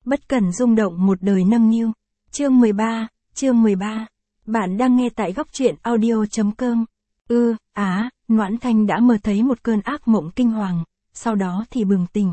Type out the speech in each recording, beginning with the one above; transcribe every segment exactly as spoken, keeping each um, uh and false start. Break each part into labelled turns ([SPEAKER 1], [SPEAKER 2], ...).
[SPEAKER 1] Bất cần rung động một đời nâng niu. Chương mười ba, chương mười ba. Bạn đang nghe tại góc truyện audio.com. Ư, á, Noãn Thanh đã mơ thấy một cơn ác mộng kinh hoàng, sau đó thì bừng tỉnh.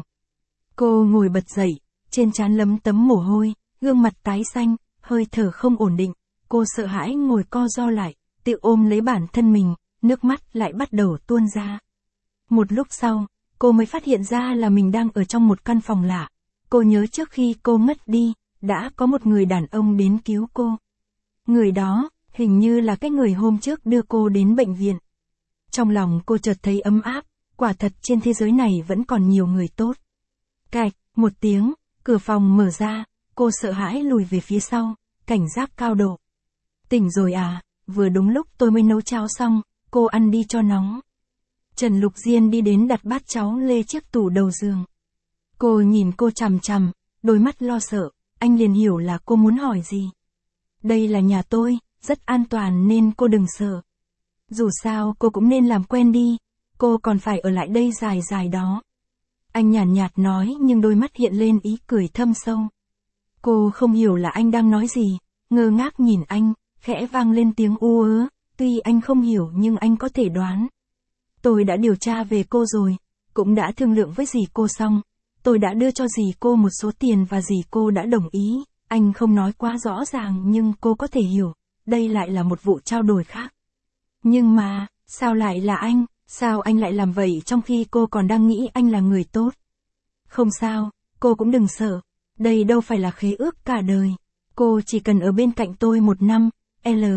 [SPEAKER 1] Cô ngồi bật dậy, trên trán lấm tấm mồ hôi, gương mặt tái xanh, hơi thở không ổn định. Cô sợ hãi ngồi co ro lại, tự ôm lấy bản thân mình, nước mắt lại bắt đầu tuôn ra. Một lúc sau, cô mới phát hiện ra là mình đang ở trong một căn phòng lạ. Cô nhớ trước khi cô mất đi, đã có một người đàn ông đến cứu cô. Người đó, hình như là cái người hôm trước đưa cô đến bệnh viện. Trong lòng cô chợt thấy ấm áp, quả thật trên thế giới này vẫn còn nhiều người tốt. Cạch, một tiếng, cửa phòng mở ra, cô sợ hãi lùi về phía sau, cảnh giác cao độ. Tỉnh rồi à, vừa đúng lúc tôi mới nấu cháo xong, cô ăn đi cho nóng. Trần Lục Diên đi đến đặt bát cháo lê chiếc tủ đầu giường. Cô nhìn cô chằm chằm, đôi mắt lo sợ, anh liền hiểu là cô muốn hỏi gì. Đây là nhà tôi, rất an toàn nên cô đừng sợ. Dù sao cô cũng nên làm quen đi, cô còn phải ở lại đây dài dài đó. Anh nhàn nhạt, nhạt nói nhưng đôi mắt hiện lên ý cười thâm sâu. Cô không hiểu là anh đang nói gì, ngơ ngác nhìn anh, khẽ vang lên tiếng u ớ, tuy anh không hiểu nhưng anh có thể đoán. Tôi đã điều tra về cô rồi, cũng đã thương lượng với dì cô xong. Tôi đã đưa cho dì cô một số tiền và dì cô đã đồng ý. Anh không nói quá rõ ràng nhưng cô có thể hiểu, đây lại là một vụ trao đổi khác. Nhưng mà, sao lại là anh, sao anh lại làm vậy trong khi cô còn đang nghĩ anh là người tốt? Không sao, cô cũng đừng sợ, đây đâu phải là khế ước cả đời. Cô chỉ cần ở bên cạnh tôi một năm, L,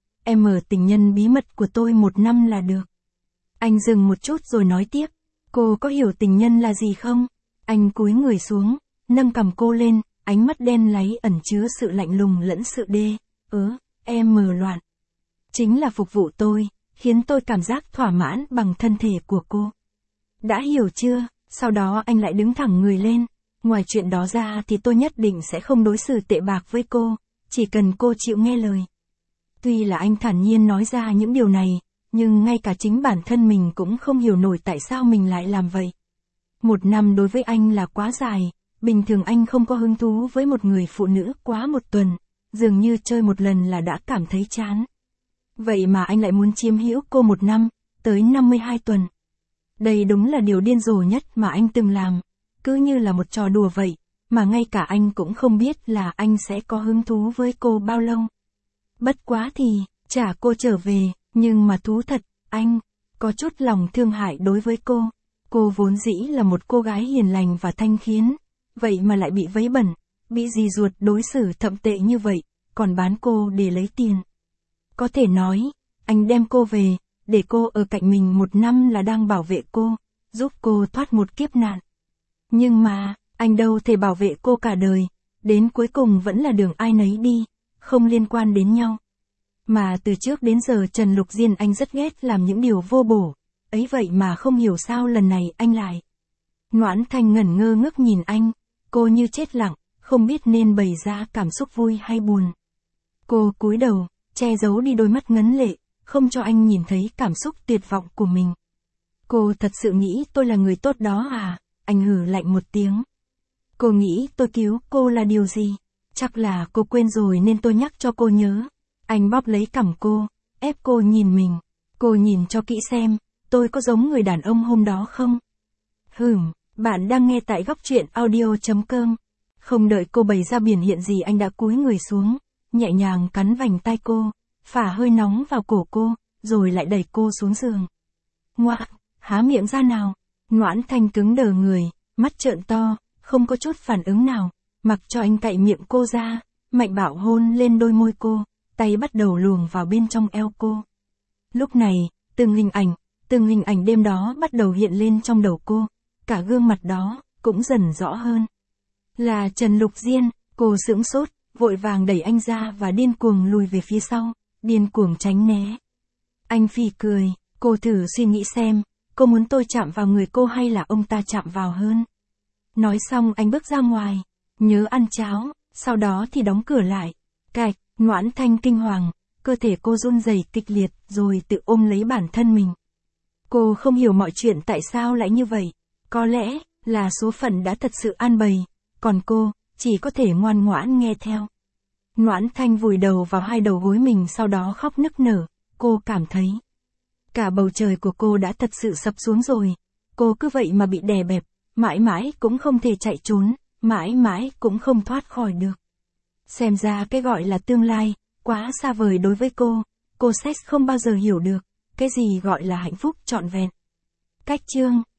[SPEAKER 1] M tình nhân bí mật của tôi một năm là được. Anh dừng một chút rồi nói tiếp, cô có hiểu tình nhân là gì không? Anh cúi người xuống, nâng cằm cô lên, ánh mắt đen láy ẩn chứa sự lạnh lùng lẫn sự đê, ớ, em loạn. Chính là phục vụ tôi, khiến tôi cảm giác thỏa mãn bằng thân thể của cô. Đã hiểu chưa? Sau đó anh lại đứng thẳng người lên. Ngoài chuyện đó ra thì tôi nhất định sẽ không đối xử tệ bạc với cô, chỉ cần cô chịu nghe lời. Tuy là anh thản nhiên nói ra những điều này, nhưng ngay cả chính bản thân mình cũng không hiểu nổi tại sao mình lại làm vậy. Một năm đối với anh là quá dài, bình thường anh không có hứng thú với một người phụ nữ quá một tuần, dường như chơi một lần là đã cảm thấy chán. Vậy mà anh lại muốn chiếm hữu cô một năm, tới năm mươi hai tuần. Đây đúng là điều điên rồ nhất mà anh từng làm, cứ như là một trò đùa vậy, mà ngay cả anh cũng không biết là anh sẽ có hứng thú với cô bao lâu. Bất quá thì, trả cô trở về, nhưng mà thú thật, anh có chút lòng thương hại đối với cô. Cô vốn dĩ là một cô gái hiền lành và thanh khiết, vậy mà lại bị vấy bẩn, bị dì ruột đối xử thậm tệ như vậy, còn bán cô để lấy tiền. Có thể nói, anh đem cô về, để cô ở cạnh mình một năm là đang bảo vệ cô, giúp cô thoát một kiếp nạn. Nhưng mà, anh đâu thể bảo vệ cô cả đời, đến cuối cùng vẫn là đường ai nấy đi, không liên quan đến nhau. Mà từ trước đến giờ Trần Lục Diên anh rất ghét làm những điều vô bổ, ấy vậy mà không hiểu sao lần này anh lại. Noãn Thanh ngẩn ngơ ngước nhìn anh, cô như chết lặng, không biết nên bày ra cảm xúc vui hay buồn. Cô cúi đầu, che giấu đi đôi mắt ngấn lệ, không cho anh nhìn thấy cảm xúc tuyệt vọng của mình. Cô thật sự nghĩ tôi là người tốt đó à? Anh hừ lạnh một tiếng. Cô nghĩ tôi cứu cô là điều gì? Chắc là cô quên rồi nên tôi nhắc cho cô nhớ. Anh bóp lấy cằm cô, ép cô nhìn mình. Cô nhìn cho kỹ xem, tôi có giống người đàn ông hôm đó không? Hừm, bạn đang nghe tại góc truyện audio.com. Không đợi cô bày ra biển hiện gì anh đã cúi người xuống, nhẹ nhàng cắn vành tai cô, phả hơi nóng vào cổ cô, rồi lại đẩy cô xuống giường. Ngoạ, há miệng ra nào. Noãn Thanh cứng đờ người, mắt trợn to, không có chút phản ứng nào, mặc cho anh cạy miệng cô ra, mạnh bạo hôn lên đôi môi cô, tay bắt đầu luồn vào bên trong eo cô. Lúc này, từng hình ảnh, từng hình ảnh đêm đó bắt đầu hiện lên trong đầu cô, cả gương mặt đó cũng dần rõ hơn. Là Trần Lục Diên, cô sững sốt, vội vàng đẩy anh ra và điên cuồng lùi về phía sau, điên cuồng tránh né. Anh phì cười, cô thử suy nghĩ xem, cô muốn tôi chạm vào người cô hay là ông ta chạm vào hơn. Nói xong anh bước ra ngoài, nhớ ăn cháo, sau đó thì đóng cửa lại. Cạch, Noãn Thanh kinh hoàng, cơ thể cô run rẩy kịch liệt rồi tự ôm lấy bản thân mình. Cô không hiểu mọi chuyện tại sao lại như vậy, có lẽ là số phận đã thật sự an bày, còn cô chỉ có thể ngoan ngoãn nghe theo. Noãn Thanh vùi đầu vào hai đầu gối mình sau đó khóc nức nở, cô cảm thấy cả bầu trời của cô đã thật sự sập xuống rồi. Cô cứ vậy mà bị đè bẹp, mãi mãi cũng không thể chạy trốn, mãi mãi cũng không thoát khỏi được. Xem ra cái gọi là tương lai, quá xa vời đối với cô, cô sẽ không bao giờ hiểu được, cái gì gọi là hạnh phúc trọn vẹn. Cách chương